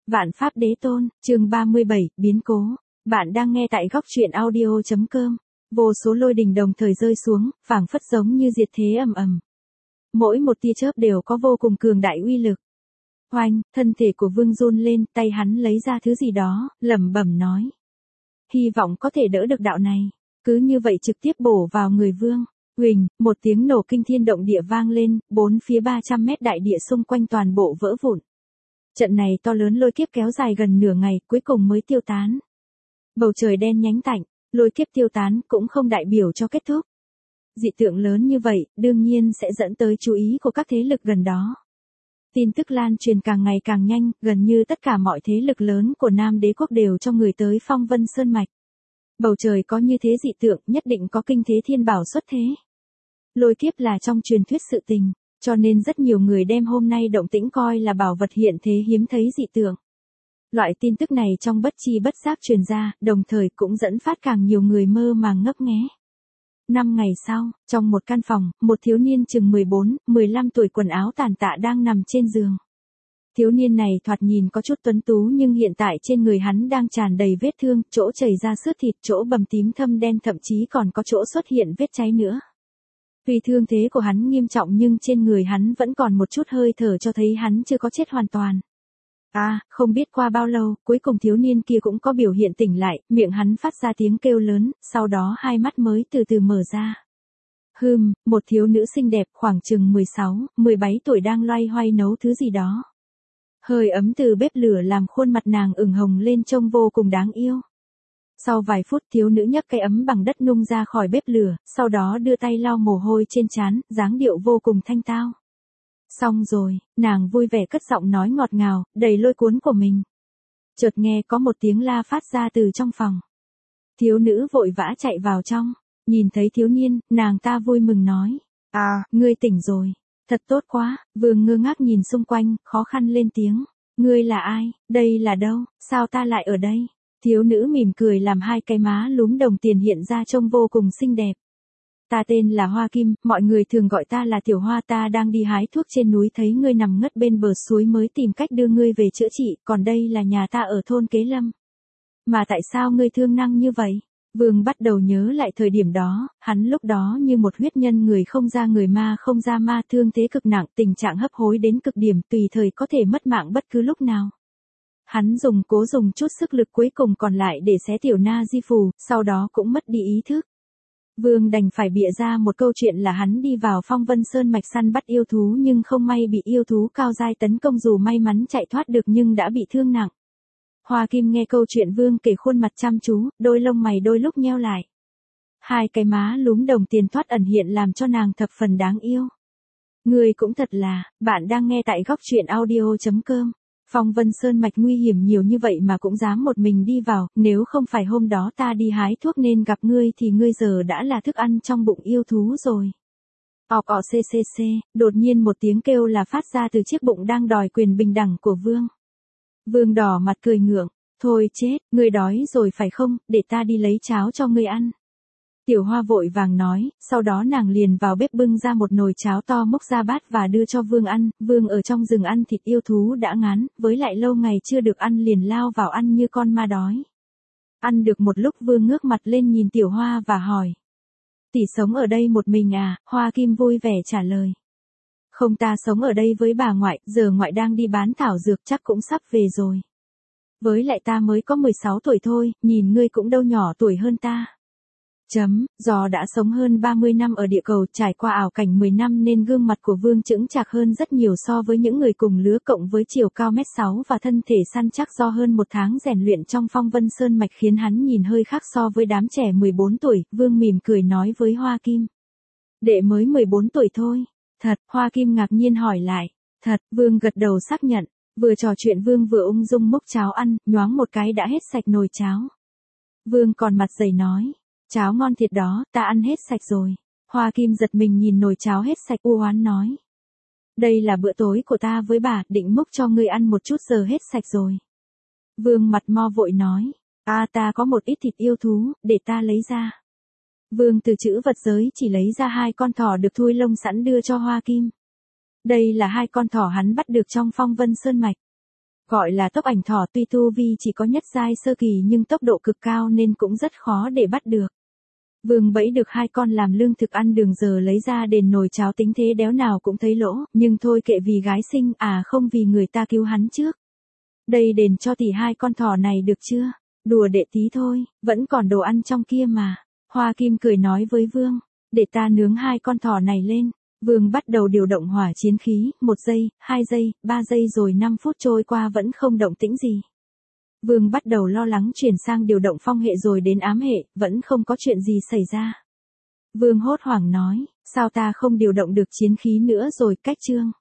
Vạn Pháp Đế Tôn, chương 37, biến cố. Bạn đang nghe tại góc truyện audio.com. Vô số lôi đình đồng thời rơi xuống, phảng phất giống như diệt thế ầm ầm. Mỗi một tia chớp đều có vô cùng cường đại uy lực. Oanh, thân thể của Vương run lên, tay hắn lấy ra thứ gì đó, lẩm bẩm nói. Hy vọng có thể đỡ được đạo này. Cứ như vậy trực tiếp bổ vào người Vương. Huỳnh, một tiếng nổ kinh thiên động địa vang lên, bốn phía 300 mét đại địa xung quanh toàn bộ vỡ vụn. Trận này to lớn lôi kiếp kéo dài gần nửa ngày, cuối cùng mới tiêu tán. Bầu trời đen nhánh tạnh, lôi kiếp tiêu tán cũng không đại biểu cho kết thúc. Dị tượng lớn như vậy, đương nhiên sẽ dẫn tới chú ý của các thế lực gần đó. Tin tức lan truyền càng ngày càng nhanh, gần như tất cả mọi thế lực lớn của Nam Đế quốc đều cho người tới Phong Vân Sơn Mạch. Bầu trời có như thế dị tượng, nhất định có kinh thế thiên bảo xuất thế. Lôi kiếp là trong truyền thuyết sự tình, cho nên rất nhiều người đem hôm nay động tĩnh coi là bảo vật hiện thế hiếm thấy dị tượng. Loại tin tức này trong bất chi bất giác truyền ra, đồng thời cũng dẫn phát càng nhiều người mơ màng ngấp nghé. 5 ngày sau, trong một căn phòng, một thiếu niên chừng 14, 15 tuổi quần áo tàn tạ đang nằm trên giường. Thiếu niên này thoạt nhìn có chút tuấn tú nhưng hiện tại trên người hắn đang tràn đầy vết thương, chỗ chảy ra xước thịt, chỗ bầm tím thâm đen, thậm chí còn có chỗ xuất hiện vết cháy nữa. Tuy thương thế của hắn nghiêm trọng nhưng trên người hắn vẫn còn một chút hơi thở cho thấy hắn chưa có chết hoàn toàn. Không biết qua bao lâu, cuối cùng thiếu niên kia cũng có biểu hiện tỉnh lại, miệng hắn phát ra tiếng kêu lớn, sau đó hai mắt mới từ từ mở ra. Một thiếu nữ xinh đẹp khoảng chừng 16, 17 tuổi đang loay hoay nấu thứ gì đó. Hơi ấm từ bếp lửa làm khuôn mặt nàng ửng hồng lên trông vô cùng đáng yêu. Sau vài phút thiếu nữ nhấc cái ấm bằng đất nung ra khỏi bếp lửa, sau đó đưa tay lau mồ hôi trên trán, dáng điệu vô cùng thanh tao. Xong rồi, nàng vui vẻ cất giọng nói ngọt ngào, đầy lôi cuốn của mình. Chợt nghe có một tiếng la phát ra từ trong phòng. Thiếu nữ vội vã chạy vào trong, nhìn thấy thiếu niên, nàng ta vui mừng nói. Ngươi tỉnh rồi, thật tốt quá. Vương ngơ ngác nhìn xung quanh, khó khăn lên tiếng. Ngươi là ai, đây là đâu, sao ta lại ở đây? Thiếu nữ mỉm cười làm hai cái má lúm đồng tiền hiện ra trông vô cùng xinh đẹp. Ta tên là Hoa Kim, mọi người thường gọi ta là Tiểu Hoa. Ta đang đi hái thuốc trên núi thấy ngươi nằm ngất bên bờ suối mới tìm cách đưa ngươi về chữa trị, còn đây là nhà ta ở thôn Kế Lâm. Mà tại sao ngươi thương năng như vậy? Vương bắt đầu nhớ lại thời điểm đó, hắn lúc đó như một huyết nhân, người không ra người ma không ra ma, thương thế cực nặng, tình trạng hấp hối đến cực điểm, tùy thời có thể mất mạng bất cứ lúc nào. Hắn cố dùng chút sức lực cuối cùng còn lại để xé tiểu na di phù, sau đó cũng mất đi ý thức. Vương đành phải bịa ra một câu chuyện là hắn đi vào Phong Vân Sơn mạch săn bắt yêu thú nhưng không may bị yêu thú cao giai tấn công, dù may mắn chạy thoát được nhưng đã bị thương nặng. Hoa Kim nghe câu chuyện Vương kể khuôn mặt chăm chú, đôi lông mày đôi lúc nheo lại. Hai cái má lúm đồng tiền thoát ẩn hiện làm cho nàng thập phần đáng yêu. Người cũng thật là, bạn đang nghe tại góc truyện audio.com. Phong Vân Sơn mạch nguy hiểm nhiều như vậy mà cũng dám một mình đi vào, nếu không phải hôm đó ta đi hái thuốc nên gặp ngươi thì ngươi giờ đã là thức ăn trong bụng yêu thú rồi. Cc, đột nhiên một tiếng kêu là phát ra từ chiếc bụng đang đòi quyền bình đẳng của Vương. Vương đỏ mặt cười ngượng, thôi chết, ngươi đói rồi phải không, để ta đi lấy cháo cho ngươi ăn. Tiểu Hoa vội vàng nói, sau đó nàng liền vào bếp bưng ra một nồi cháo to múc ra bát và đưa cho Vương ăn. Vương ở trong rừng ăn thịt yêu thú đã ngán, với lại lâu ngày chưa được ăn liền lao vào ăn như con ma đói. Ăn được một lúc Vương ngước mặt lên nhìn Tiểu Hoa và hỏi. Tỷ sống ở đây một mình à? Hoa Kim vui vẻ trả lời. Không, ta sống ở đây với bà ngoại, giờ ngoại đang đi bán thảo dược chắc cũng sắp về rồi. Với lại ta mới có 16 tuổi thôi, nhìn ngươi cũng đâu nhỏ tuổi hơn ta. Do đã sống hơn 30 năm ở địa cầu, trải qua ảo cảnh 10 năm nên gương mặt của Vương chững chạc hơn rất nhiều so với những người cùng lứa, cộng với chiều cao 1m6 và thân thể săn chắc do hơn một tháng rèn luyện trong Phong Vân Sơn mạch khiến hắn nhìn hơi khác so với đám trẻ 14 tuổi. Vương mỉm cười nói với Hoa Kim. Đệ mới 14 tuổi thôi. Thật, Hoa Kim ngạc nhiên hỏi lại. Thật, Vương gật đầu xác nhận. Vừa trò chuyện Vương vừa ung dung múc cháo ăn, nhoáng một cái đã hết sạch nồi cháo. Vương còn mặt dày nói. Cháo ngon thiệt đó, ta ăn hết sạch rồi. Hoa Kim giật mình nhìn nồi cháo hết sạch u oán nói. Đây là bữa tối của ta với bà, định múc cho ngươi ăn một chút giờ hết sạch rồi. Vương mặt mo vội nói. Ta có một ít thịt yêu thú, để ta lấy ra. Vương từ trữ vật giới chỉ lấy ra 2 con thỏ được thui lông sẵn đưa cho Hoa Kim. Đây là 2 con thỏ hắn bắt được trong Phong Vân Sơn mạch. Gọi là tốc ảnh thỏ tuy tu vi chỉ có nhất giai sơ kỳ nhưng tốc độ cực cao nên cũng rất khó để bắt được. Vương bẫy được 2 con làm lương thực ăn đường giờ lấy ra đền nồi cháo tính thế đéo nào cũng thấy lỗ, nhưng thôi kệ vì gái xinh không vì người ta cứu hắn trước. Đây đền cho tỷ 2 con thỏ này được chưa? Đùa đệ tí thôi, vẫn còn đồ ăn trong kia mà. Hoa Kim cười nói với Vương, để ta nướng 2 con thỏ này lên. Vương bắt đầu điều động hỏa chiến khí, 1 giây, 2 giây, 3 giây rồi 5 phút trôi qua vẫn không động tĩnh gì. Vương bắt đầu lo lắng chuyển sang điều động phong hệ rồi đến ám hệ, vẫn không có chuyện gì xảy ra. Vương hốt hoảng nói, sao ta không điều động được chiến khí nữa rồi, cách chương.